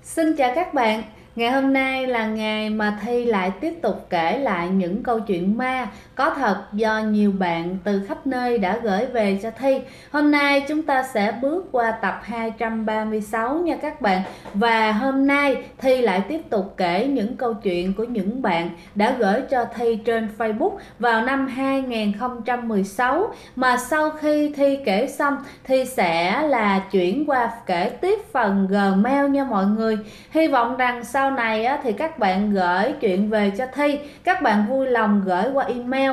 Xin chào các bạn. Ngày hôm nay là ngày mà Thi lại tiếp tục kể lại những câu chuyện ma có thật do nhiều bạn từ khắp nơi đã gửi về cho Thi. Hôm nay chúng ta sẽ bước qua tập 236 nha các bạn. Và hôm nay Thi lại tiếp tục kể những câu chuyện của những bạn đã gửi cho Thi trên Facebook vào năm 2016. Mà sau khi Thi kể xong, Thi sẽ là chuyển qua kể tiếp phần Gmail nha mọi người. Hy vọng rằng sau này thì các bạn gửi chuyện về cho Thi, các bạn vui lòng gửi qua email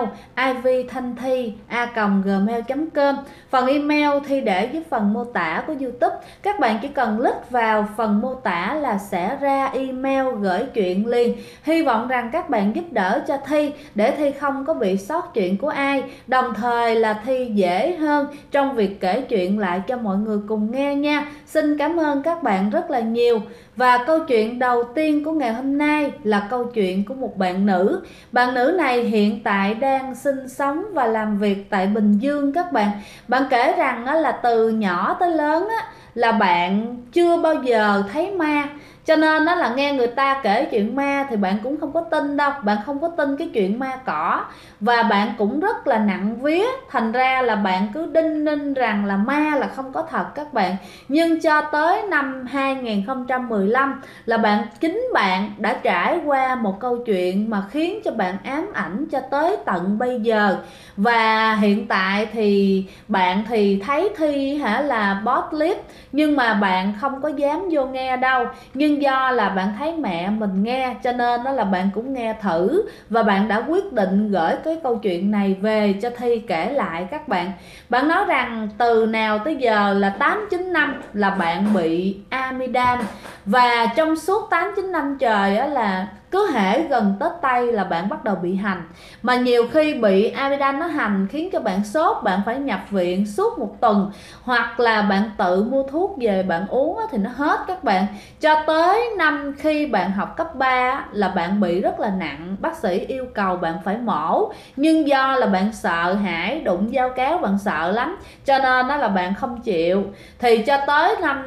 ivthanthi@gmail.com. Phần email Thi để dưới phần mô tả của YouTube. Các bạn chỉ cần click vào phần mô tả là sẽ ra email gửi chuyện liền. Hy vọng rằng các bạn giúp đỡ cho Thi để Thi không có bị sót chuyện của ai, đồng thời là Thi dễ hơn trong việc kể chuyện lại cho mọi người cùng nghe nha. Xin cảm ơn các bạn rất là nhiều. Và câu chuyện đầu tiên của ngày hôm nay là câu chuyện của một bạn nữ. Bạn nữ này hiện tại đang sinh sống và làm việc tại Bình Dương các bạn. Bạn kể rằng là từ nhỏ tới lớn là bạn chưa bao giờ thấy ma. Cho nên là nghe người ta kể chuyện ma thì bạn cũng không có tin đâu. Bạn không có tin cái chuyện ma cỏ. Và bạn cũng rất là nặng vía. Thành ra là bạn cứ đinh ninh rằng là ma là không có thật các bạn. Nhưng cho tới năm 2015 là chính bạn đã trải qua một câu chuyện mà khiến cho bạn ám ảnh cho tới tận bây giờ. Và hiện tại thì bạn thì thấy Thi là post clip, nhưng mà bạn không có dám vô nghe đâu. Nhưng do là bạn thấy mẹ mình nghe cho nên đó là bạn cũng nghe thử. Và bạn đã quyết định gửi cái câu chuyện này về cho Thi kể lại các bạn. Bạn nói rằng từ nào tới giờ là 8-9 năm là bạn bị amidan. Và trong suốt 8-9 năm trời là cứ hễ gần Tết Tây là bạn bắt đầu bị hành. Mà nhiều khi bị amidan nó hành khiến cho bạn sốt, bạn phải nhập viện suốt 1 tuần. Hoặc là bạn tự mua thuốc về bạn uống thì nó hết các bạn. Cho tới năm khi bạn học cấp 3 là bạn bị rất là nặng. Bác sĩ yêu cầu bạn phải mổ. Nhưng do là bạn sợ hãi, đụng dao kéo bạn sợ lắm, cho nên đó là bạn không chịu. Thì cho tới năm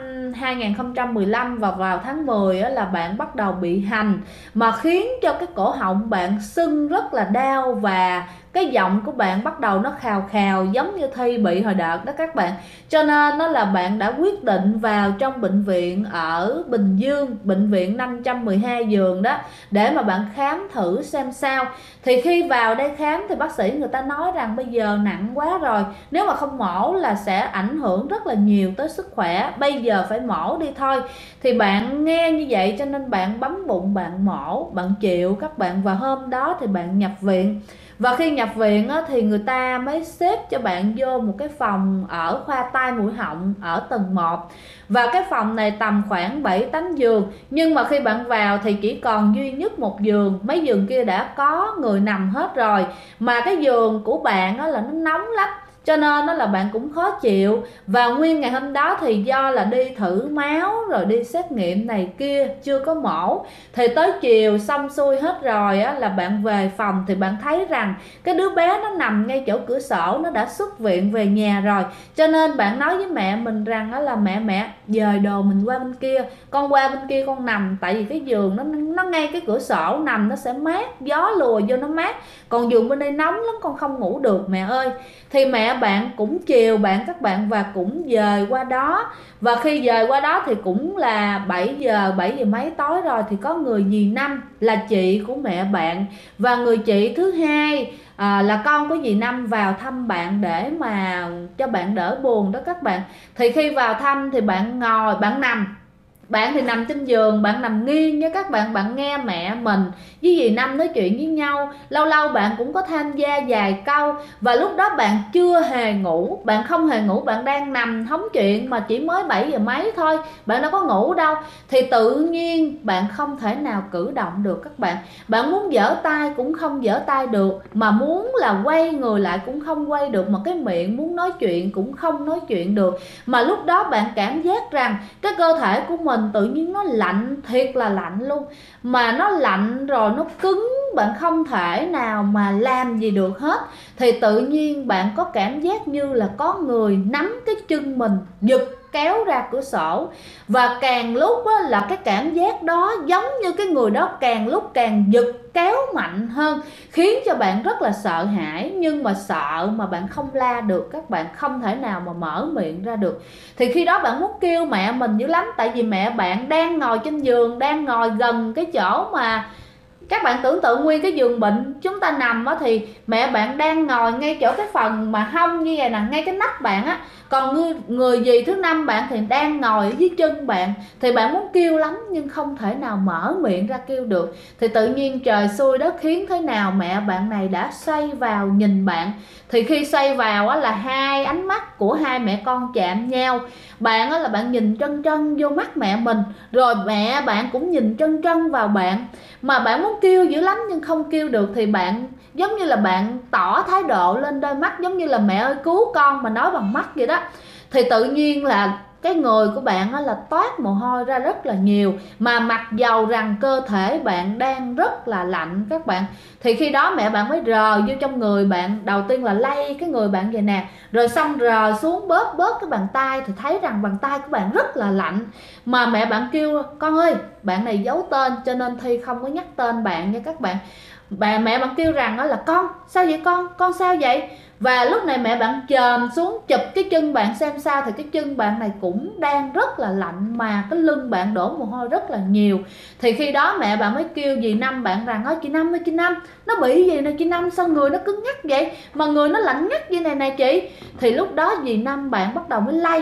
2015 và vào tháng 10 là bạn bắt đầu bị hành, mà khiến cho cái cổ họng bạn sưng rất là đau. Và cái giọng của bạn bắt đầu nó khào khào giống như Thi bị hồi đợt đó các bạn. Cho nên đó là bạn đã quyết định vào trong bệnh viện ở Bình Dương, bệnh viện 512 giường đó, để mà bạn khám thử xem sao. Thì khi vào đây khám thì bác sĩ người ta nói rằng bây giờ nặng quá rồi, nếu mà không mổ là sẽ ảnh hưởng rất là nhiều tới sức khỏe, bây giờ phải mổ đi thôi. Thì bạn nghe như vậy cho nên bạn bấm bụng bạn mổ, bạn chịu các bạn. Và hôm đó thì bạn nhập viện. Và khi nhập viện thì người ta mới xếp cho bạn vô một cái phòng ở khoa tai mũi họng ở tầng 1. Và cái phòng này tầm khoảng 7-8 giường. Nhưng mà khi bạn vào thì chỉ còn duy nhất một giường. Mấy giường kia đã có người nằm hết rồi. Mà cái giường của bạn là nó nóng lắm, cho nên đó là bạn cũng khó chịu. Và nguyên ngày hôm đó thì do là đi thử máu rồi đi xét nghiệm này kia chưa có mổ. Thì tới chiều xong xuôi hết rồi là bạn về phòng thì bạn thấy rằng cái đứa bé nó nằm ngay chỗ cửa sổ, nó đã xuất viện về nhà rồi. Cho nên bạn nói với mẹ mình rằng là mẹ dời đồ mình qua bên kia, con qua bên kia con nằm. Tại vì cái giường nó ngay cái cửa sổ, nằm nó sẽ mát, gió lùa vô nó mát. Còn giường bên đây nóng lắm, con không ngủ được mẹ ơi. Thì mẹ bạn cũng chiều bạn các bạn và cũng dời qua đó. Và khi dời qua đó thì cũng là 7 giờ mấy tối rồi. Thì có người dì Năm là chị của mẹ bạn, và người chị thứ hai là con của dì Năm vào thăm bạn để mà cho bạn đỡ buồn đó các bạn. Thì khi vào thăm thì bạn ngồi, bạn thì nằm trên giường, bạn nằm nghiêng nha các bạn. Bạn nghe mẹ mình với dì Năm nói chuyện với nhau. Lâu lâu bạn cũng có tham gia vài câu. Và lúc đó bạn chưa hề ngủ, bạn không hề ngủ, bạn đang nằm hóng chuyện mà chỉ mới 7 giờ mấy thôi, bạn đâu có ngủ đâu. Thì tự nhiên bạn không thể nào cử động được các bạn. Bạn muốn giở tay cũng không giở tay được, mà muốn là quay người lại cũng không quay được, mà cái miệng muốn nói chuyện cũng không nói chuyện được. Mà lúc đó bạn cảm giác rằng cái cơ thể của mình tự nhiên nó lạnh, thiệt là lạnh luôn. Mà nó lạnh rồi nó cứng, bạn không thể nào mà làm gì được hết. Thì tự nhiên bạn có cảm giác như là có người nắm cái chân mình giật kéo ra cửa sổ. Và càng lúc là cái cảm giác đó giống như cái người đó càng lúc càng giật kéo mạnh hơn, khiến cho bạn rất là sợ hãi. Nhưng mà sợ mà bạn không la được, các bạn không thể nào mà mở miệng ra được. Thì khi đó bạn muốn kêu mẹ mình dữ lắm, tại vì mẹ bạn đang ngồi trên giường, đang ngồi gần cái chỗ mà các bạn tưởng tượng nguyên cái giường bệnh chúng ta nằm á, thì mẹ bạn đang ngồi ngay chỗ cái phần mà hông như vậy nè, ngay cái nách bạn á. Còn người dì thứ năm bạn thì đang ngồi ở dưới chân bạn. Thì bạn muốn kêu lắm nhưng không thể nào mở miệng ra kêu được. Thì tự nhiên trời xui đất khiến thế nào, mẹ bạn này đã xoay vào nhìn bạn. Thì khi xoay vào á, là hai ánh mắt của hai mẹ con chạm nhau. Bạn á, là bạn nhìn trân trân vô mắt mẹ mình, rồi mẹ bạn cũng nhìn trân trân vào bạn. Mà bạn muốn kêu dữ lắm nhưng không kêu được. Thì bạn giống như là bạn tỏ thái độ lên đôi mắt, giống như là mẹ ơi cứu con mà nói bằng mắt vậy đó. Thì tự nhiên là cái người của bạn là toát mồ hôi ra rất là nhiều, mà mặc dầu rằng cơ thể bạn đang rất là lạnh các bạn. Thì khi đó mẹ bạn mới rờ vô trong người bạn, đầu tiên là lay cái người bạn vậy nè, rồi xong rờ xuống bóp cái bàn tay, thì thấy rằng bàn tay của bạn rất là lạnh. Mà mẹ bạn kêu con ơi, bạn này giấu tên cho nên Thi không có nhắc tên bạn nha các bạn. Mẹ bạn kêu rằng là con sao vậy, con sao vậy. Và lúc này mẹ bạn chồm xuống chụp cái chân bạn xem sao, thì cái chân bạn này cũng đang rất là lạnh, mà cái lưng bạn đổ mồ hôi rất là nhiều. Thì khi đó mẹ bạn mới kêu dì Năm bạn rằng chị Năm ơi, chị Năm nó bị gì nè chị Năm, sao người nó cứng ngắc vậy mà người nó lạnh ngắt vậy này nè chị. Thì lúc đó dì Năm bạn bắt đầu mới lay,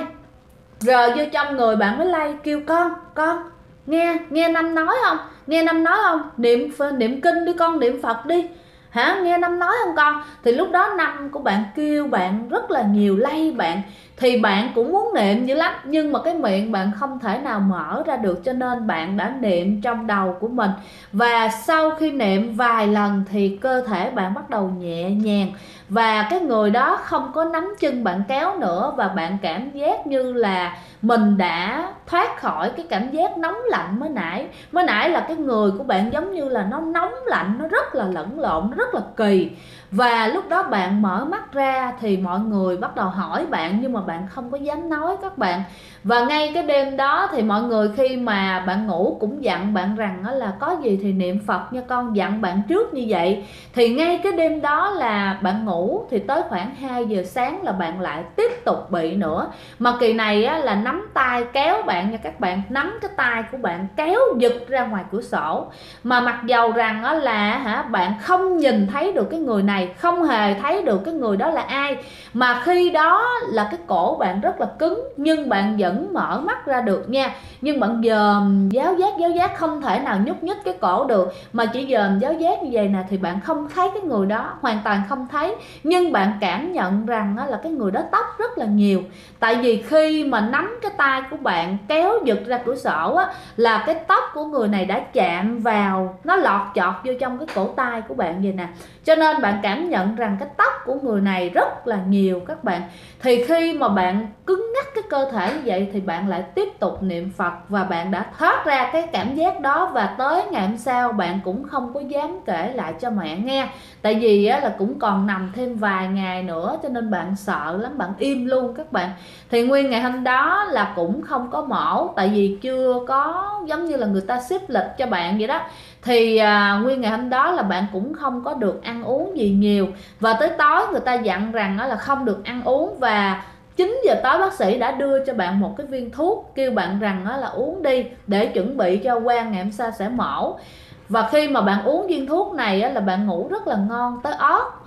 rờ vô trong người bạn mới lay, kêu con nghe Năm nói không, nghe Năm nói không, niệm kinh đi con, niệm Phật đi hả, nghe Năm nói không con. Thì lúc đó Năm của bạn kêu bạn rất là nhiều, lay bạn. Thì bạn cũng muốn niệm dữ lắm, nhưng mà cái miệng bạn không thể nào mở ra được, cho nên bạn đã niệm trong đầu của mình. Và sau khi niệm vài lần thì cơ thể bạn bắt đầu nhẹ nhàng, và cái người đó không có nắm chân bạn kéo nữa. Và bạn cảm giác như là mình đã thoát khỏi cái cảm giác nóng lạnh mới nãy là cái người của bạn giống như là nó nóng lạnh, nó rất là lẫn lộn, nó rất là kỳ. Và lúc đó bạn mở mắt ra thì mọi người bắt đầu hỏi bạn, nhưng mà bạn không có dám nói các bạn. Và ngay cái đêm đó thì mọi người khi mà bạn ngủ cũng dặn bạn rằng là có gì thì niệm Phật nha con, dặn bạn trước như vậy. Thì ngay cái đêm đó là bạn ngủ, thì tới khoảng 2 giờ sáng là bạn lại tiếp tục bị nữa. Mà kỳ này là nắm tay kéo bạn nha các bạn, nắm cái tay của bạn kéo giật ra ngoài cửa sổ. Mà mặc dầu rằng là bạn không nhìn thấy được cái người này, không hề thấy được cái người đó là ai, mà khi đó là cái cổ bạn rất là cứng, nhưng bạn vẫn mở mắt ra được nha. Nhưng bạn dòm giáo giác không thể nào nhúc nhích cái cổ được, mà chỉ dòm giáo giác như vậy nè, thì bạn không thấy cái người đó, hoàn toàn không thấy. Nhưng bạn cảm nhận rằng là cái người đó tóc rất là nhiều. Tại vì khi mà nắm cái tay của bạn kéo giật ra cửa sổ là cái tóc của người này đã chạm vào, nó lọt chọt vô trong cái cổ tay của bạn vậy nè. Cho nên bạn cảm nhận rằng cái tóc của người này rất là nhiều các bạn. Thì khi mà bạn cứng ngắc cái cơ thể như vậy thì bạn lại tiếp tục niệm Phật, và bạn đã thoát ra cái cảm giác đó. Và tới ngày hôm sau bạn cũng không có dám kể lại cho mẹ nghe, tại vì là cũng còn nằm thêm vài ngày nữa, cho nên bạn sợ lắm, bạn im luôn các bạn. Thì nguyên ngày hôm đó là cũng không có mổ, tại vì chưa có giống như là người ta xếp lịch cho bạn vậy đó. Thì nguyên ngày hôm đó là bạn cũng không có được ăn uống gì nhiều. Và tới tối người ta dặn rằng là không được ăn uống. Và 9 giờ tối bác sĩ đã đưa cho bạn một cái viên thuốc, kêu bạn rằng là uống đi để chuẩn bị cho qua ngày hôm sau sẽ mổ. Và khi mà bạn uống viên thuốc này là bạn ngủ rất là ngon tới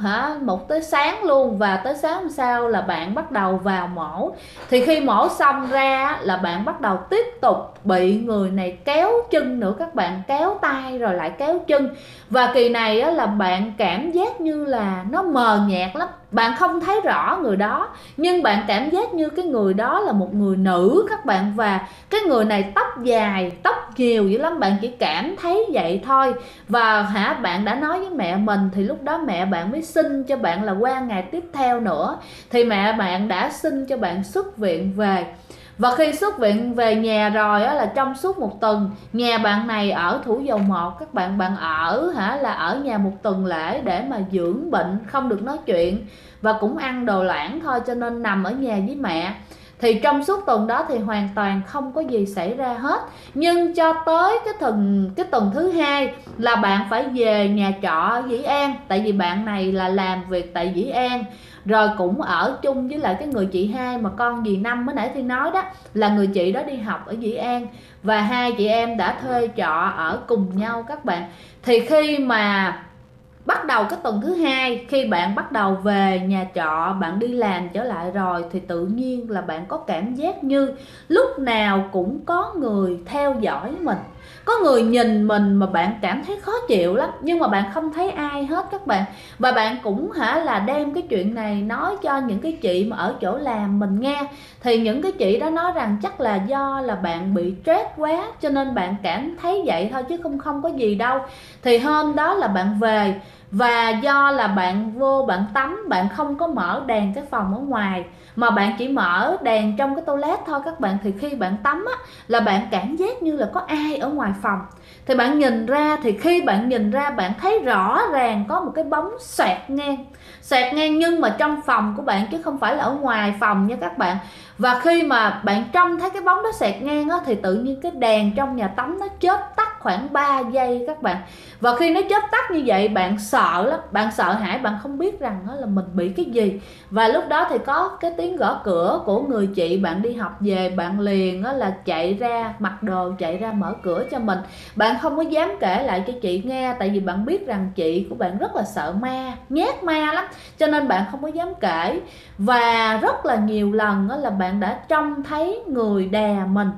một tới sáng luôn. Và tới sáng hôm sau là bạn bắt đầu vào mổ. Thì khi mổ xong ra là bạn bắt đầu tiếp tục bị người này kéo chân nữa các bạn, kéo tay rồi lại kéo chân. Và kỳ này là bạn cảm giác như là nó mờ nhạt lắm, bạn không thấy rõ người đó, nhưng bạn cảm giác như cái người đó là một người nữ các bạn. Và cái người này tóc dài, tóc nhiều dữ lắm, bạn chỉ cảm thấy vậy thôi. Và bạn đã nói với mẹ mình, thì lúc đó mẹ bạn mới xin cho bạn là qua ngày tiếp theo nữa. Thì mẹ bạn đã xin cho bạn xuất viện về. Và khi xuất viện về nhà rồi là trong suốt 1 tuần, nhà bạn này ở Thủ Dầu Một các bạn, bạn ở là ở nhà 1 tuần lễ để mà dưỡng bệnh, không được nói chuyện và cũng ăn đồ loãng thôi, cho nên nằm ở nhà với mẹ. thì trong suốt tuần đó thì hoàn toàn không có gì xảy ra hết. Nhưng cho tới cái tuần thứ hai là bạn phải về nhà trọ ở Dĩ An, tại vì bạn này là làm việc tại Dĩ An, rồi cũng ở chung với lại cái người chị hai mà con dì Năm mới nãy Thi nói đó, là người chị đó đi học ở Dĩ An, và hai chị em đã thuê trọ ở cùng nhau các bạn. Thì khi mà bắt đầu cái tuần thứ hai, khi bạn bắt đầu về nhà trọ, bạn đi làm trở lại rồi, thì tự nhiên là bạn có cảm giác như lúc nào cũng có người theo dõi mình, có người nhìn mình mà bạn cảm thấy khó chịu lắm, nhưng mà bạn không thấy ai hết các bạn. Và bạn cũng là đem cái chuyện này nói cho những cái chị mà ở chỗ làm mình nghe, thì những cái chị đó nói rằng chắc là do là bạn bị stress quá cho nên bạn cảm thấy vậy thôi, chứ không có gì đâu. Thì hôm đó là bạn về, và do là bạn vô bạn tắm, bạn không có mở đèn cái phòng ở ngoài mà bạn chỉ mở đèn trong cái toilet thôi các bạn, thì khi bạn tắm á, là bạn cảm giác như là có ai ở ngoài phòng. Thì bạn nhìn ra, thì khi bạn nhìn ra bạn thấy rõ ràng có một cái bóng xoẹt ngang nhưng mà trong phòng của bạn chứ không phải là ở ngoài phòng nha các bạn. Và khi mà bạn trông thấy cái bóng đó xẹt ngang á, thì tự nhiên cái đèn trong nhà tắm nó chớp tắt khoảng 3 giây các bạn. Và khi nó chớp tắt như vậy bạn sợ lắm, bạn sợ hãi, bạn không biết rằng là mình bị cái gì. Và lúc đó thì có cái tiếng gõ cửa của người chị bạn đi học về, bạn liền là chạy ra mặc đồ, chạy ra mở cửa cho mình. Bạn không có dám kể lại cho chị nghe, tại vì bạn biết rằng chị của bạn rất là sợ ma, nhát ma lắm, cho nên bạn không có dám kể. Và rất là nhiều lần là bạn đã trông thấy người đè mình,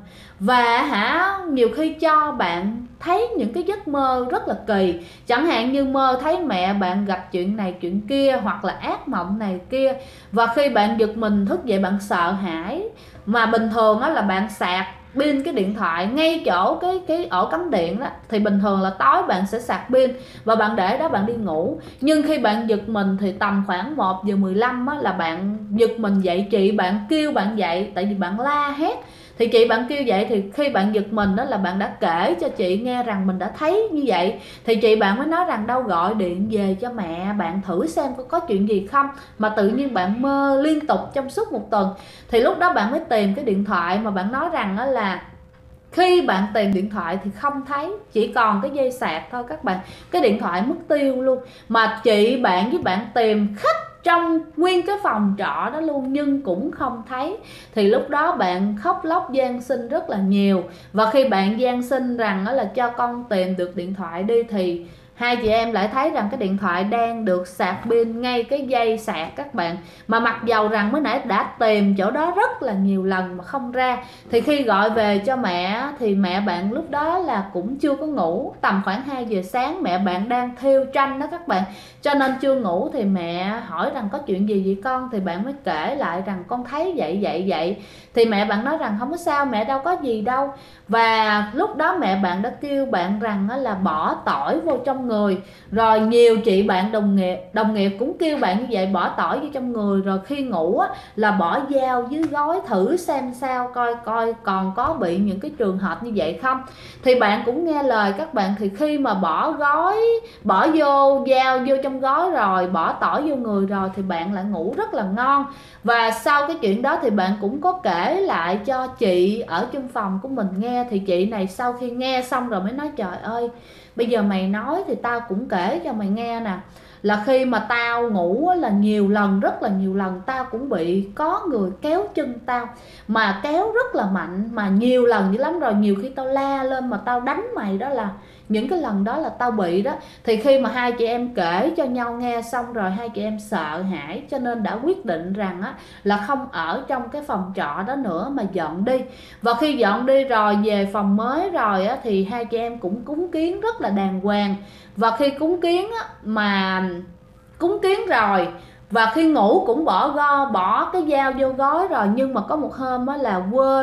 và nhiều khi cho bạn thấy những cái giấc mơ rất là kỳ. Chẳng hạn như mơ thấy mẹ bạn gặp chuyện này chuyện kia, hoặc là ác mộng này kia. Và khi bạn giật mình thức dậy bạn sợ hãi. Mà bình thường đó là bạn sạc pin cái điện thoại ngay chỗ cái ổ cắm điện đó, thì bình thường là tối bạn sẽ sạc pin và bạn để đó bạn đi ngủ. Nhưng khi bạn giật mình thì tầm khoảng 1:15 á, là bạn giật mình dậy, chị bạn kêu bạn dậy tại vì bạn la hét. Thì chị bạn kêu dậy, thì khi bạn giật mình đó là bạn đã kể cho chị nghe rằng mình đã thấy như vậy. Thì chị bạn mới nói rằng đâu gọi điện về cho mẹ bạn thử xem có chuyện gì không, mà tự nhiên bạn mơ liên tục trong suốt một tuần. Thì lúc đó bạn mới tìm cái điện thoại, mà bạn nói rằng đó là khi bạn tìm điện thoại thì không thấy, chỉ còn cái dây sạc thôi các bạn. Cái điện thoại mất tiêu luôn. Mà chị bạn với bạn tìm khắp trong nguyên cái phòng trọ đó luôn nhưng cũng không thấy. Thì lúc đó bạn khóc lóc van xin rất là nhiều. Và khi bạn van xin rằng đó là cho con tìm được điện thoại đi, thì hai chị em lại thấy rằng cái điện thoại đang được sạc pin ngay cái dây sạc các bạn. Mà mặc dầu rằng mới nãy đã tìm chỗ đó rất là nhiều lần mà không ra. Thì khi gọi về cho mẹ thì mẹ bạn lúc đó là cũng chưa có ngủ. Tầm khoảng 2 giờ sáng mẹ bạn đang thêu tranh đó các bạn, cho nên chưa ngủ. Thì mẹ hỏi rằng có chuyện gì vậy con, thì bạn mới kể lại rằng con thấy vậy. Thì mẹ bạn nói rằng không có sao, mẹ đâu có gì đâu. Và lúc đó mẹ bạn đã kêu bạn rằng là bỏ tỏi vô trong người. Rồi nhiều chị bạn đồng nghiệp cũng kêu bạn như vậy, bỏ tỏi vô trong người. Rồi khi ngủ là bỏ dao dưới gối thử xem sao, coi còn có bị những cái trường hợp như vậy không. Thì bạn cũng nghe lời các bạn. Thì khi mà bỏ vô dao vô trong gói rồi, bỏ tỏi vô người rồi, thì bạn lại ngủ rất là ngon. Và sau cái chuyện đó thì bạn cũng có kể lại cho chị ở trong phòng của mình nghe. Thì chị này sau khi nghe xong rồi mới nói trời ơi, bây giờ mày nói thì tao cũng kể cho mày nghe nè. Là khi mà tao ngủ là nhiều lần, rất là nhiều lần, tao cũng bị có người kéo chân tao, mà kéo rất là mạnh, mà nhiều lần dữ lắm rồi. Nhiều khi tao la lên mà tao đánh mày đó, là những cái lần đó là tao bị đó. Thì khi mà hai chị em kể cho nhau nghe xong rồi, hai chị em sợ hãi cho nên đã quyết định rằng là không ở trong cái phòng trọ đó nữa mà dọn đi. Và khi dọn đi rồi về phòng mới rồi thì hai chị em cũng cúng kiến rất là đàng hoàng. Và khi cúng kiến rồi, và khi ngủ cũng bỏ cái dao vô gói rồi. Nhưng mà có một hôm là quên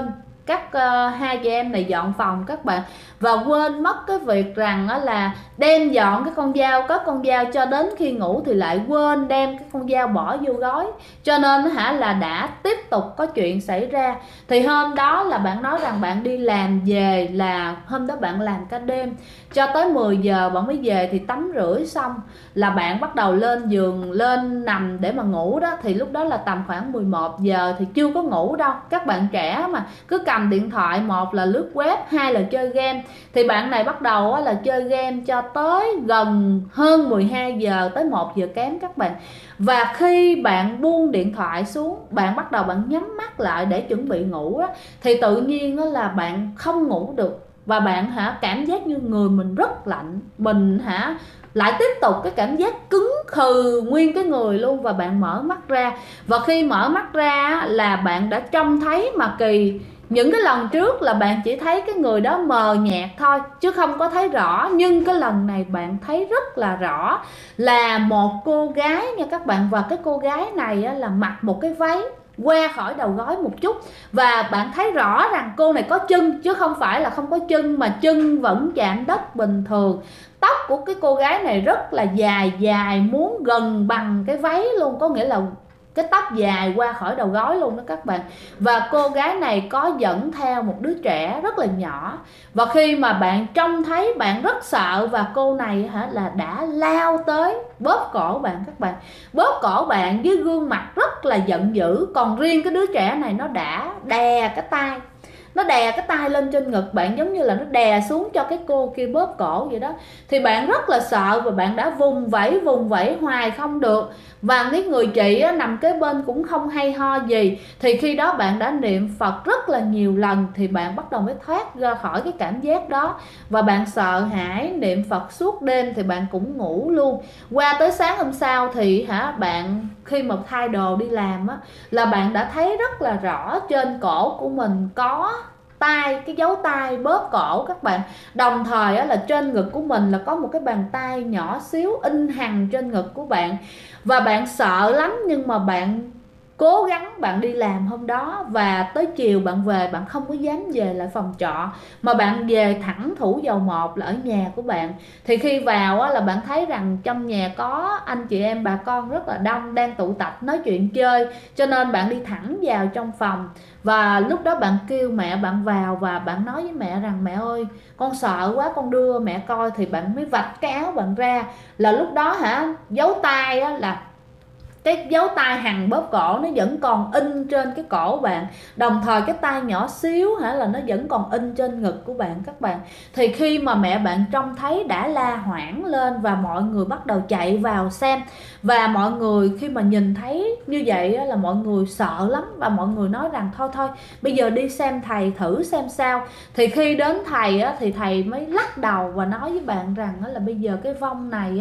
hai chị em này dọn phòng các bạn, và quên mất cái việc rằng là đem dọn cái con dao, cất con dao, cho đến khi ngủ thì lại quên đem cái con dao bỏ vô gói, cho nên là đã tiếp tục có chuyện xảy ra. Thì hôm đó là bạn nói rằng bạn đi làm về, là hôm đó bạn làm cả đêm cho tới 10 giờ bạn mới về, thì tắm rửa xong là bạn bắt đầu lên giường, lên nằm để mà ngủ đó. Thì lúc đó là tầm khoảng 11 giờ thì chưa có ngủ đâu. Các bạn trẻ mà cứ cầm điện thoại, một là lướt web, hai là chơi game. Thì bạn này bắt đầu là chơi game cho tới gần hơn 12 giờ, tới 1 giờ kém các bạn. Và khi bạn buông điện thoại xuống, bạn bắt đầu bạn nhắm mắt lại để chuẩn bị ngủ đó, thì tự nhiên là bạn không ngủ được. Và bạn cảm giác như người mình rất lạnh, mình lại tiếp tục cái cảm giác cứng khừ nguyên cái người luôn. Và bạn mở mắt ra, và khi mở mắt ra là bạn đã trông thấy, mà kỳ những cái lần trước là bạn chỉ thấy cái người đó mờ nhạt thôi chứ không có thấy rõ, nhưng cái lần này bạn thấy rất là rõ, là một cô gái nha các bạn. Và cái cô gái này là mặc một cái váy qua khỏi đầu gối một chút, và bạn thấy rõ rằng cô này có chân chứ không phải là không có chân, mà chân vẫn chạm đất bình thường. Tóc của cái cô gái này rất là dài, dài muốn gần bằng cái váy luôn, có nghĩa là cái tóc dài qua khỏi đầu gối luôn đó các bạn. Và cô gái này có dẫn theo một đứa trẻ rất là nhỏ. Và khi mà bạn trông thấy, bạn rất sợ, và cô này là đã lao tới bóp cổ bạn các bạn, bóp cổ bạn với gương mặt rất là giận dữ. Còn riêng cái đứa trẻ này nó đã đè cái tay, nó đè cái tay lên trên ngực bạn, giống như là nó đè xuống cho cái cô kia bóp cổ vậy đó. Thì bạn rất là sợ, và bạn đã vùng vẫy hoài không được. Và cái người chị nằm kế bên cũng không hay ho gì. Thì khi đó bạn đã niệm Phật rất là nhiều lần, thì bạn bắt đầu mới thoát ra khỏi cái cảm giác đó. Và bạn sợ hãi niệm Phật suốt đêm, thì bạn cũng ngủ luôn. Qua tới sáng hôm sau thì bạn khi mà thay đồ đi làm là bạn đã thấy rất là rõ trên cổ của mình có cái dấu tay bóp cổ các bạn. Đồng thời là trên ngực của mình là có một cái bàn tay nhỏ xíu in hằn trên ngực của bạn. Và bạn sợ lắm, nhưng mà bạn cố gắng bạn đi làm hôm đó. Và tới chiều bạn về, bạn không có dám về lại phòng trọ, mà bạn về thẳng Thủ Dầu Một là ở nhà của bạn. Thì khi vào là bạn thấy rằng trong nhà có anh chị em bà con rất là đông, đang tụ tập nói chuyện chơi, cho nên bạn đi thẳng vào trong phòng. Và lúc đó bạn kêu mẹ bạn vào, và bạn nói với mẹ rằng mẹ ơi con sợ quá, con đưa mẹ coi. Thì bạn mới vạch cái áo bạn ra, là lúc đó dấu tay là cái dấu tay hằn bóp cổ nó vẫn còn in trên cái cổ bạn. Đồng thời cái tay nhỏ xíu là nó vẫn còn in trên ngực của bạn các bạn. Thì khi mà mẹ bạn trông thấy đã la hoảng lên, và mọi người bắt đầu chạy vào xem. Và mọi người khi mà nhìn thấy như vậy là mọi người sợ lắm, và mọi người nói rằng thôi bây giờ đi xem thầy thử xem sao. Thì khi đến thầy thì thầy mới lắc đầu và nói với bạn rằng là bây giờ cái vong này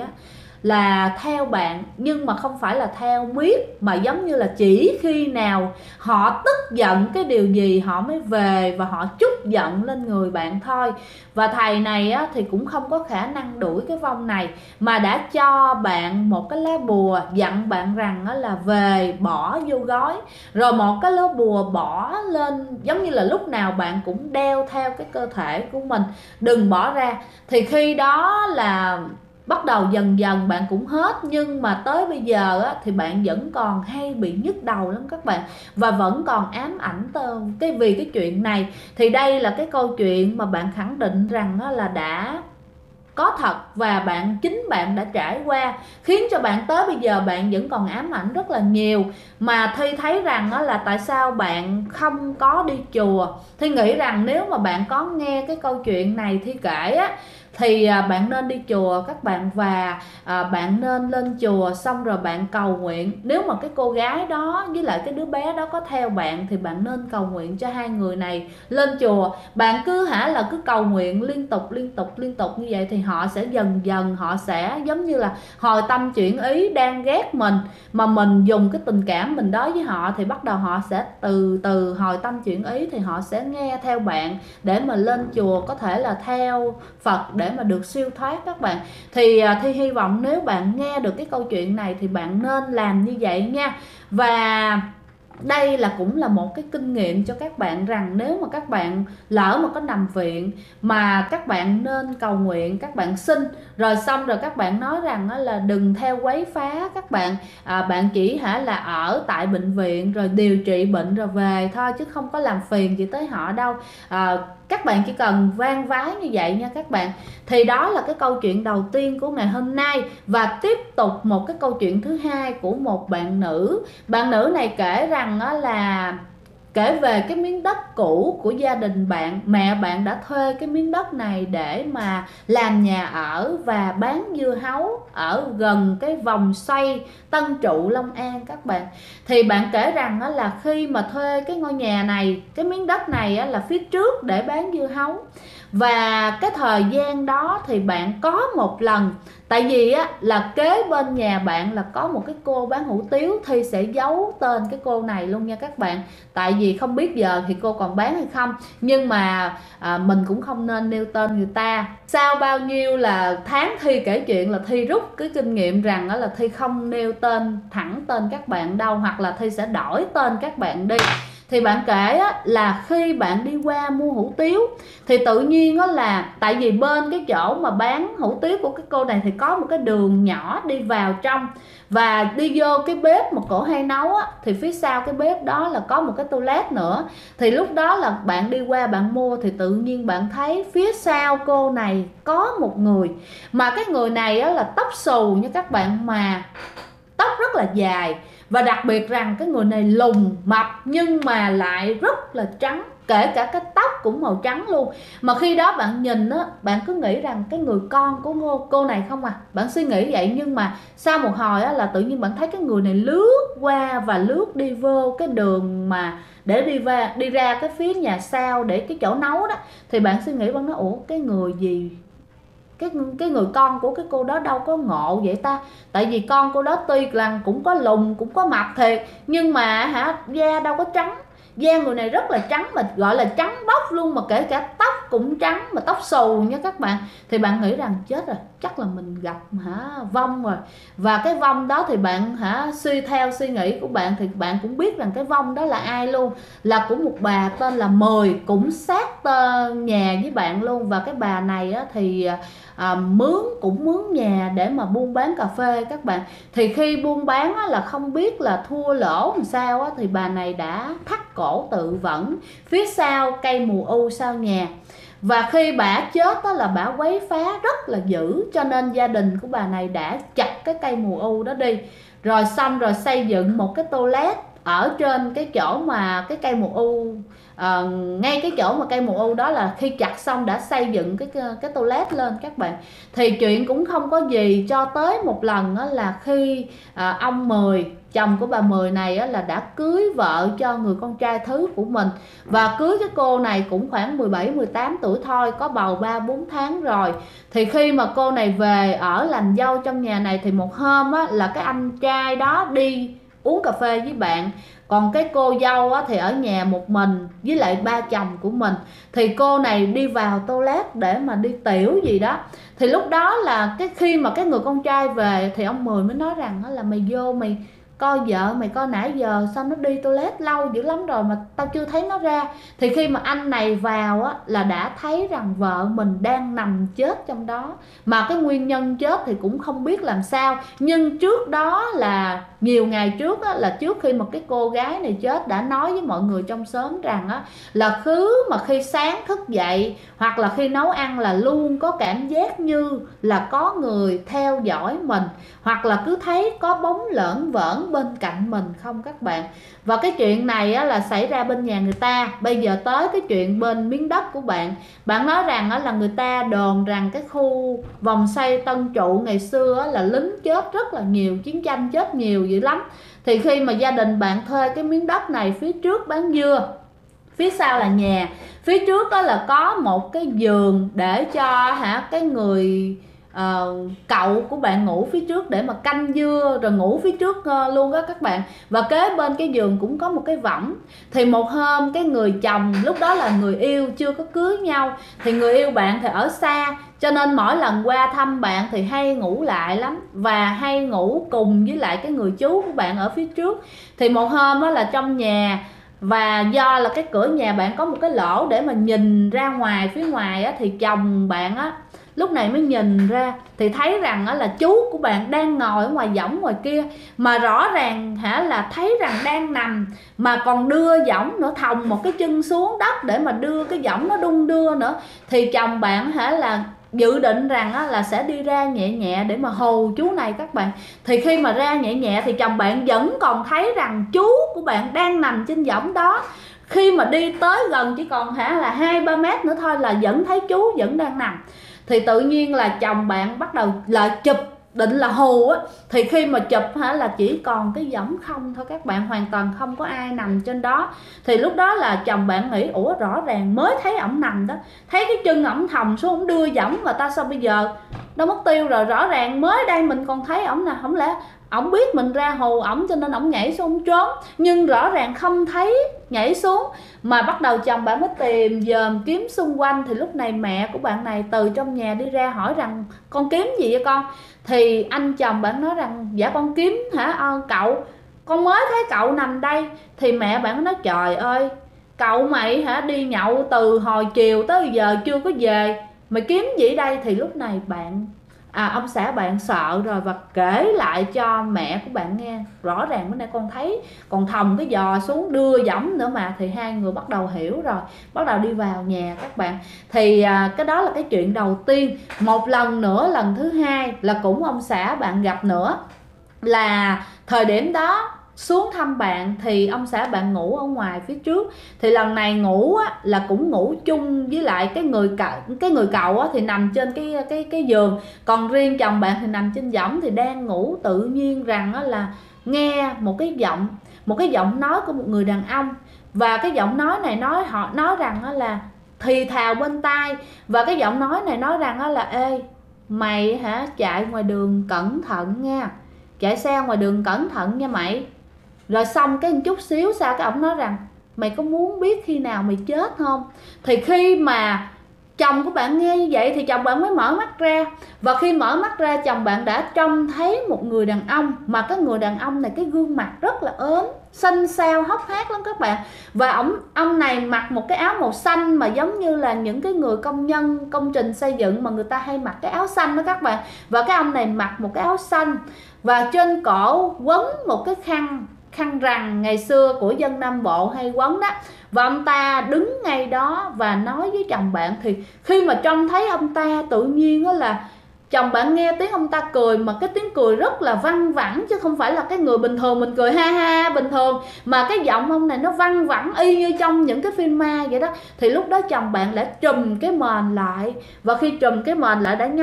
là theo bạn, nhưng mà không phải là theo miết, mà giống như là chỉ khi nào họ tức giận cái điều gì họ mới về và họ trút giận lên người bạn thôi. Và thầy này thì cũng không có khả năng đuổi cái vong này, mà đã cho bạn một cái lá bùa dặn bạn rằng là về bỏ vô gói, rồi một cái lá bùa bỏ lên, giống như là lúc nào bạn cũng đeo theo cái cơ thể của mình, đừng bỏ ra. Thì khi đó là bắt đầu dần dần bạn cũng hết, nhưng mà tới bây giờ thì bạn vẫn còn hay bị nhức đầu lắm các bạn, và vẫn còn ám ảnh vì cái chuyện này. Thì đây là cái câu chuyện mà bạn khẳng định rằng là đã có thật, và chính bạn đã trải qua, khiến cho bạn tới bây giờ bạn vẫn còn ám ảnh rất là nhiều. Mà Thi thấy rằng là tại sao bạn không có đi chùa. Thi nghĩ rằng nếu mà bạn có nghe cái câu chuyện này Thi kể thì bạn nên đi chùa các bạn. Và bạn nên lên chùa xong rồi bạn cầu nguyện. Nếu mà cái cô gái đó với lại cái đứa bé đó có theo bạn thì bạn nên cầu nguyện cho hai người này lên chùa. Bạn cứ cứ cầu nguyện liên tục như vậy, thì họ sẽ dần dần họ sẽ giống như là hồi tâm chuyển ý. Đang ghét mình mà mình dùng cái tình cảm mình đối với họ, thì bắt đầu họ sẽ từ từ hồi tâm chuyển ý, thì họ sẽ nghe theo bạn để mà lên chùa, có thể là theo Phật để mà được siêu thoát các bạn. Thì hy vọng nếu bạn nghe được cái câu chuyện này thì bạn nên làm như vậy nha. Và đây cũng là một cái kinh nghiệm cho các bạn rằng nếu mà các bạn lỡ mà có nằm viện mà các bạn nên cầu nguyện, các bạn xin rồi xong rồi các bạn nói rằng là đừng theo quấy phá các bạn, bạn chỉ là ở tại bệnh viện rồi điều trị bệnh rồi về thôi, chứ không có làm phiền gì tới họ đâu. Các bạn chỉ cần van vái như vậy nha các bạn. Thì đó là cái câu chuyện đầu tiên của ngày hôm nay, và tiếp tục một cái câu chuyện thứ hai của một bạn nữ. Bạn nữ này kể rằng là kể về cái miếng đất cũ của gia đình bạn. Mẹ bạn đã thuê cái miếng đất này để mà làm nhà ở và bán dưa hấu ở gần cái vòng xoay Tân Trụ, Long An các bạn. Thì bạn kể rằng là khi mà thuê cái ngôi nhà này, cái miếng đất này là phía trước để bán dưa hấu. Và cái thời gian đó thì bạn có một lần, tại vì là kế bên nhà bạn là có một cái cô bán hủ tiếu, thì sẽ giấu tên cái cô này luôn nha các bạn. Tại vì không biết giờ thì cô còn bán hay không, nhưng mà mình cũng không nên nêu tên người ta. Sau bao nhiêu là tháng Thi kể chuyện là Thi rút cái kinh nghiệm rằng là Thi không nêu tên thẳng tên các bạn đâu, hoặc là Thi sẽ đổi tên các bạn đi. Thì bạn kể là khi bạn đi qua mua hủ tiếu thì tự nhiên là tại vì bên cái chỗ mà bán hủ tiếu của cái cô này thì có một cái đường nhỏ đi vào trong, và đi vô cái bếp mà cổ hay nấu thì phía sau cái bếp đó là có một cái toilet nữa. Thì lúc đó là bạn đi qua bạn mua thì tự nhiên bạn thấy phía sau cô này có một người, mà cái người này là tóc xù nha các bạn, mà tóc rất là dài, và đặc biệt rằng cái người này lùn mập nhưng mà lại rất là trắng, kể cả cái tóc cũng màu trắng luôn. Mà khi đó bạn nhìn bạn cứ nghĩ rằng cái người con của cô này không à, bạn suy nghĩ vậy. Nhưng mà sau một hồi là tự nhiên bạn thấy cái người này lướt qua và lướt đi vô cái đường mà để đi ra cái phía nhà sau để cái chỗ nấu đó. Thì bạn suy nghĩ, bạn nói ủa cái người gì, cái người con của cái cô đó đâu có ngộ vậy ta. Tại vì con cô đó tuy là cũng có lùn cũng có mập thiệt, nhưng mà da đâu có trắng. Da người này rất là trắng, mà gọi là trắng bóc luôn, mà kể cả tóc cũng trắng, mà tóc xù nha các bạn. Thì bạn nghĩ rằng chết rồi, chắc là mình gặp vong rồi. Và cái vong đó thì bạn suy theo suy nghĩ của bạn thì bạn cũng biết rằng cái vong đó là ai luôn, là của một bà tên là Mười, cũng sát nhà với bạn luôn. Và cái bà này thì cũng mướn nhà để mà buôn bán cà phê các bạn. Thì khi buôn bán là không biết là thua lỗ làm sao thì bà này đã thắt cổ tự vẫn phía sau cây mùa u sau nhà. Và khi bà chết là bà quấy phá rất là dữ, cho nên gia đình của bà này đã chặt cái cây mùa u đó đi, rồi xong rồi xây dựng một cái toilet ở trên cái chỗ mà cái cây mùa u. Ngay cái chỗ mà cây mùa u đó là khi chặt xong đã xây dựng cái toilet lên các bạn. Thì chuyện cũng không có gì, cho tới một lần là khi ông Mười, chồng của bà Mười này là đã cưới vợ cho người con trai thứ của mình, và cưới cái cô này cũng khoảng 17-18 tuổi thôi, có bầu 3-4 tháng rồi. Thì khi mà cô này về ở làm dâu trong nhà này thì một hôm là cái anh trai đó đi uống cà phê với bạn, còn cái cô dâu thì ở nhà một mình với lại ba chồng của mình. Thì cô này đi vào toilet để mà đi tiểu gì đó. Thì lúc đó là khi mà cái người con trai về thì ông Mười mới nói rằng là mày vô mày coi vợ mày coi, nãy giờ sao nó đi toilet lâu dữ lắm rồi mà tao chưa thấy nó ra. Thì khi mà anh này vào là đã thấy rằng vợ mình đang nằm chết trong đó, mà cái nguyên nhân chết thì cũng không biết làm sao. Nhưng trước đó là nhiều ngày trước là trước khi mà cái cô gái này chết đã nói với mọi người trong xóm rằng là mà khi sáng thức dậy hoặc là khi nấu ăn là luôn có cảm giác như là có người theo dõi mình, hoặc là cứ thấy có bóng lởn vởn bên cạnh mình không các bạn. Và cái chuyện này là xảy ra bên nhà người ta. Bây giờ tới cái chuyện bên miếng đất của bạn. Bạn nói rằng là người ta đồn rằng cái khu vòng xoay Tân Trụ ngày xưa là lính chết rất là nhiều, chiến tranh chết nhiều dữ lắm. Thì khi mà gia đình bạn thuê cái miếng đất này, phía trước bán dưa, phía sau là nhà, phía trước đó là có một cái giường để cho cái người cậu của bạn ngủ phía trước để mà canh dưa rồi ngủ phía trước luôn đó các bạn. Và kế bên cái giường cũng có một cái võng. Thì một hôm cái người chồng lúc đó là người yêu chưa có cưới nhau, thì người yêu bạn thì ở xa, cho nên mỗi lần qua thăm bạn thì hay ngủ lại lắm, và hay ngủ cùng với lại cái người chú của bạn ở phía trước. Thì một hôm đó là trong nhà, và do là cái cửa nhà bạn có một cái lỗ để mà nhìn ra ngoài, phía ngoài á, thì chồng bạn á lúc này mới nhìn ra thì thấy rằng á là chú của bạn đang ngồi ở ngoài võng ngoài kia, mà rõ ràng là thấy rằng đang nằm, mà còn đưa võng nữa, thòng một cái chân xuống đất để mà đưa cái võng nó đung đưa nữa. Thì chồng bạn là dự định rằng á, là sẽ đi ra nhẹ nhẹ để mà hù chú này các bạn. Thì khi mà ra nhẹ nhẹ thì chồng bạn vẫn còn thấy rằng chú của bạn đang nằm trên võng đó. Khi mà đi tới gần chỉ còn là 2-3 mét nữa thôi là vẫn thấy chú vẫn đang nằm. Thì tự nhiên là chồng bạn bắt đầu lại chụp, định là hù á. Thì khi mà chụp là chỉ còn cái võng không thôi các bạn, hoàn toàn không có ai nằm trên đó. Thì lúc đó là chồng bạn nghĩ ủa rõ ràng mới thấy ổng nằm đó, thấy cái chân ổng thòng xuống, ổng đưa võng mà ta sao bây giờ nó mất tiêu rồi, rõ ràng mới đây mình còn thấy ổng nè, không lẽ ổng biết mình ra hù ổng cho nên ổng nhảy xuống ổng trốn, nhưng rõ ràng không thấy nhảy xuống. Mà bắt đầu chồng bạn mới tìm dòm kiếm xung quanh. Thì lúc này mẹ của bạn này từ trong nhà đi ra hỏi rằng con kiếm gì vậy con? Thì anh chồng bạn nói rằng dạ con kiếm cậu, con mới thấy cậu nằm đây. Thì mẹ bạn nói trời ơi, cậu mày đi nhậu từ hồi chiều tới giờ chưa có về, mày kiếm gì đây? Thì lúc này ông xã bạn sợ rồi và kể lại cho mẹ của bạn nghe, rõ ràng bữa nay con thấy còn thòng cái giò xuống đưa võng nữa mà. Thì hai người bắt đầu hiểu rồi, bắt đầu đi vào nhà các bạn. Thì cái đó là cái chuyện đầu tiên. Một lần nữa, lần thứ hai là cũng ông xã bạn gặp nữa, là thời điểm đó xuống thăm bạn thì ông xã bạn ngủ ở ngoài phía trước. Thì lần này ngủ á, là cũng ngủ chung với lại cái người cậu á, thì nằm trên cái giường, còn riêng chồng bạn thì nằm trên võng. Thì đang ngủ tự nhiên rằng á, là nghe một cái giọng nói của một người đàn ông. Và cái giọng nói này họ nói rằng á, là thì thào bên tai. Và cái giọng nói này nói rằng á, là ê mày chạy ngoài đường cẩn thận nha, chạy xe ngoài đường cẩn thận nha mày. Rồi xong cái chút xíu sau cái ổng nói rằng mày có muốn biết khi nào mày chết không? Thì khi mà chồng của bạn nghe như vậy thì chồng bạn mới mở mắt ra. Và khi mở mắt ra, chồng bạn đã trông thấy một người đàn ông, mà cái người đàn ông này cái gương mặt rất là ốm, xanh xao hốc hác lắm các bạn. Và ông này mặc một cái áo màu xanh, mà giống như là những cái người công nhân công trình xây dựng mà người ta hay mặc cái áo xanh đó các bạn. Và cái ông này mặc một cái áo xanh, và trên cổ quấn một cái khăn rằn ngày xưa của dân Nam Bộ hay quấn đó. Và ông ta đứng ngay đó và nói với chồng bạn. Thì khi mà trông thấy ông ta, tự nhiên đó là chồng bạn nghe tiếng ông ta cười, mà cái tiếng cười rất là văng vẳng, chứ không phải là cái người bình thường mình cười ha ha bình thường, mà cái giọng ông này nó văng vẳng y như trong những cái phim ma vậy đó. Thì lúc đó chồng bạn đã trùm cái mền lại, và khi trùm cái mền lại đã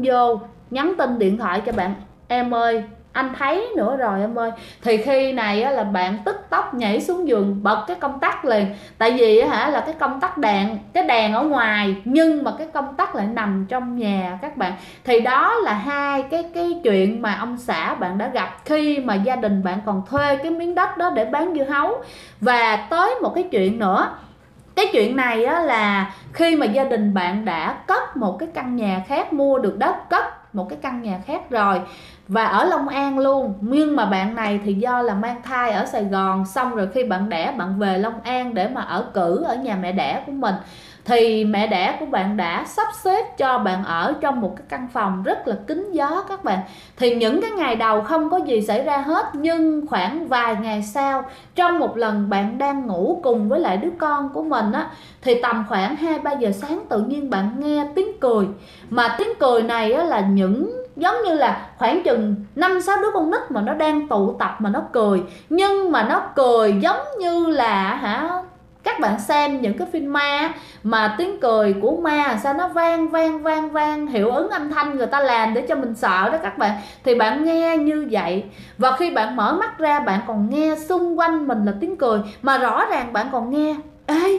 nhắn tin điện thoại cho bạn: em ơi anh thấy nữa rồi em ơi. Thì khi này á, là bạn tức tốc nhảy xuống giường, bật cái công tắc liền. Tại vì là cái công tắc cái đèn ở ngoài, nhưng mà cái công tắc lại nằm trong nhà các bạn. Thì đó là hai cái chuyện mà ông xã bạn đã gặp khi mà gia đình bạn còn thuê cái miếng đất đó để bán dưa hấu. Và tới một cái chuyện nữa. Cái chuyện này á, là khi mà gia đình bạn đã cất một cái căn nhà khác, mua được đất cất một cái căn nhà khác rồi, và ở Long An luôn. Nhưng mà bạn này thì do là mang thai ở Sài Gòn, xong rồi khi bạn đẻ bạn về Long An để mà ở cữ ở nhà mẹ đẻ của mình. Thì mẹ đẻ của bạn đã sắp xếp cho bạn ở trong một cái căn phòng rất là kín gió các bạn. Thì những cái ngày đầu không có gì xảy ra hết, nhưng khoảng vài ngày sau, trong một lần bạn đang ngủ cùng với lại đứa con của mình á, thì tầm khoảng 2-3 giờ sáng tự nhiên bạn nghe tiếng cười. Mà tiếng cười này á, là giống như là khoảng chừng 5-6 đứa con nít mà nó đang tụ tập mà nó cười. Nhưng mà nó cười giống như là các bạn xem những cái phim ma mà tiếng cười của ma sao nó vang hiệu ứng âm thanh người ta làm để cho mình sợ đó các bạn. Thì bạn nghe như vậy, và khi bạn mở mắt ra bạn còn nghe xung quanh mình là tiếng cười, mà rõ ràng bạn còn nghe ê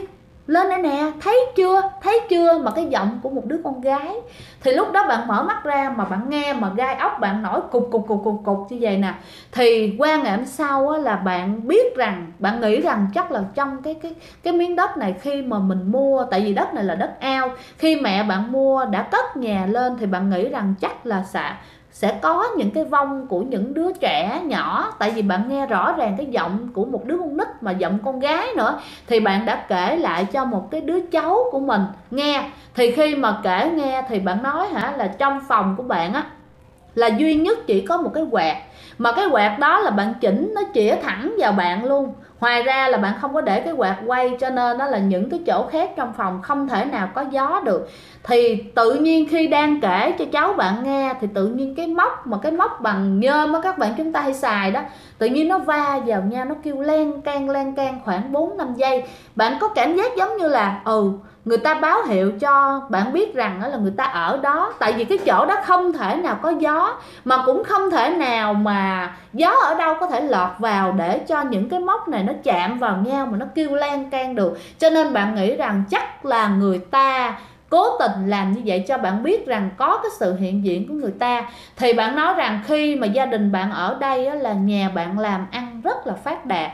lên đây nè, thấy chưa, mà cái giọng của một đứa con gái. Thì lúc đó bạn mở mắt ra mà bạn nghe mà gai ốc bạn nổi cục như vậy nè, thì qua ngày hôm sau á, là bạn biết rằng, bạn nghĩ rằng chắc là trong cái miếng đất này khi mà mình mua, tại vì đất này là đất ao, khi mẹ bạn mua đã cất nhà lên thì bạn nghĩ rằng chắc là sẽ có những cái vong của những đứa trẻ nhỏ, tại vì bạn nghe rõ ràng cái giọng của một đứa con nít mà giọng con gái nữa. Thì bạn đã kể lại cho một cái đứa cháu của mình nghe. Thì khi mà kể nghe thì bạn nói là trong phòng của bạn á là duy nhất chỉ có một cái quạt, mà cái quạt đó là bạn chỉnh nó chĩa thẳng vào bạn luôn. Ngoài ra là bạn không có để cái quạt quay, cho nên đó là những cái chỗ khác trong phòng không thể nào có gió được. Thì tự nhiên khi đang kể cho cháu bạn nghe thì tự nhiên cái móc bằng nhôm á các bạn, chúng ta hay xài đó, tự nhiên nó va vào nhau, nó kêu len can khoảng 4-5 giây. Bạn có cảm giác giống như là người ta báo hiệu cho bạn biết rằng đó là người ta ở đó. Tại vì cái chỗ đó không thể nào có gió, mà cũng không thể nào mà gió ở đâu có thể lọt vào để cho những cái móc này nó chạm vào nhau mà nó kêu lan can được. Cho nên bạn nghĩ rằng chắc là người ta cố tình làm như vậy cho bạn biết rằng có cái sự hiện diện của người ta. Thì bạn nói rằng khi mà gia đình bạn ở đây á, là nhà bạn làm ăn rất là phát đạt.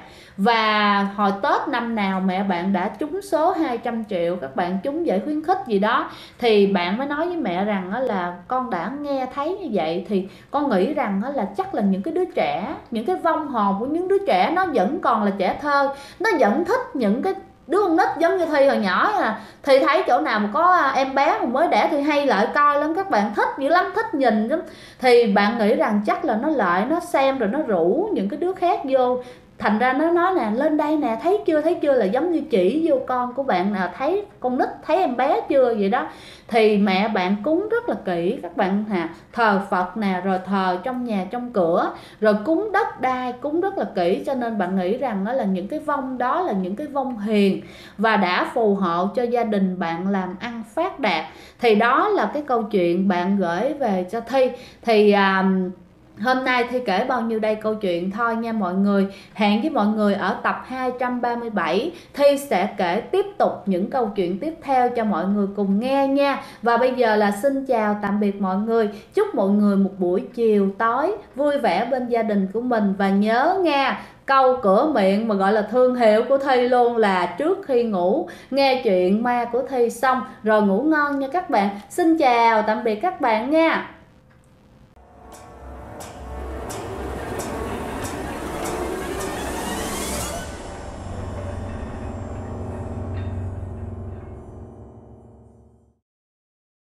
Và hồi Tết năm nào mẹ bạn đã trúng số 200 triệu, các bạn trúng giải khuyến khích gì đó, thì bạn mới nói với mẹ rằng là con đã nghe thấy như vậy, thì con nghĩ rằng là chắc là những cái đứa trẻ, những cái vong hồn của những đứa trẻ nó vẫn còn là trẻ thơ, nó vẫn thích những cái đứa con nít giống như Thi hồi nhỏ Thì thấy chỗ nào mà có em bé mà mới đẻ thì hay lại coi lắm, các bạn thích dữ lắm, thích nhìn lắm. Thì bạn nghĩ rằng chắc là nó lại nó xem rồi nó rủ những cái đứa khác vô. Thành ra nó nói nè, lên đây nè, thấy chưa, là giống như chỉ vô con của bạn nè, thấy con nít, thấy em bé chưa vậy đó. Thì mẹ bạn cúng rất là kỹ các bạn thờ Phật nè, rồi thờ trong nhà trong cửa, rồi cúng đất đai, cúng rất là kỹ. Cho nên bạn nghĩ rằng đó là những cái vong đó là những cái vong hiền và đã phù hộ cho gia đình bạn làm ăn phát đạt. Thì đó là cái câu chuyện bạn gửi về cho Thi. Thì hôm nay Thi kể bao nhiêu đây câu chuyện thôi nha mọi người. Hẹn với mọi người ở tập 237. Thi sẽ kể tiếp tục những câu chuyện tiếp theo cho mọi người cùng nghe nha. Và bây giờ là xin chào tạm biệt mọi người. Chúc mọi người một buổi chiều tối vui vẻ bên gia đình của mình. Và nhớ nha, câu cửa miệng mà gọi là thương hiệu của Thi luôn là trước khi ngủ nghe chuyện ma của Thi xong rồi ngủ ngon nha các bạn. Xin chào tạm biệt các bạn nha.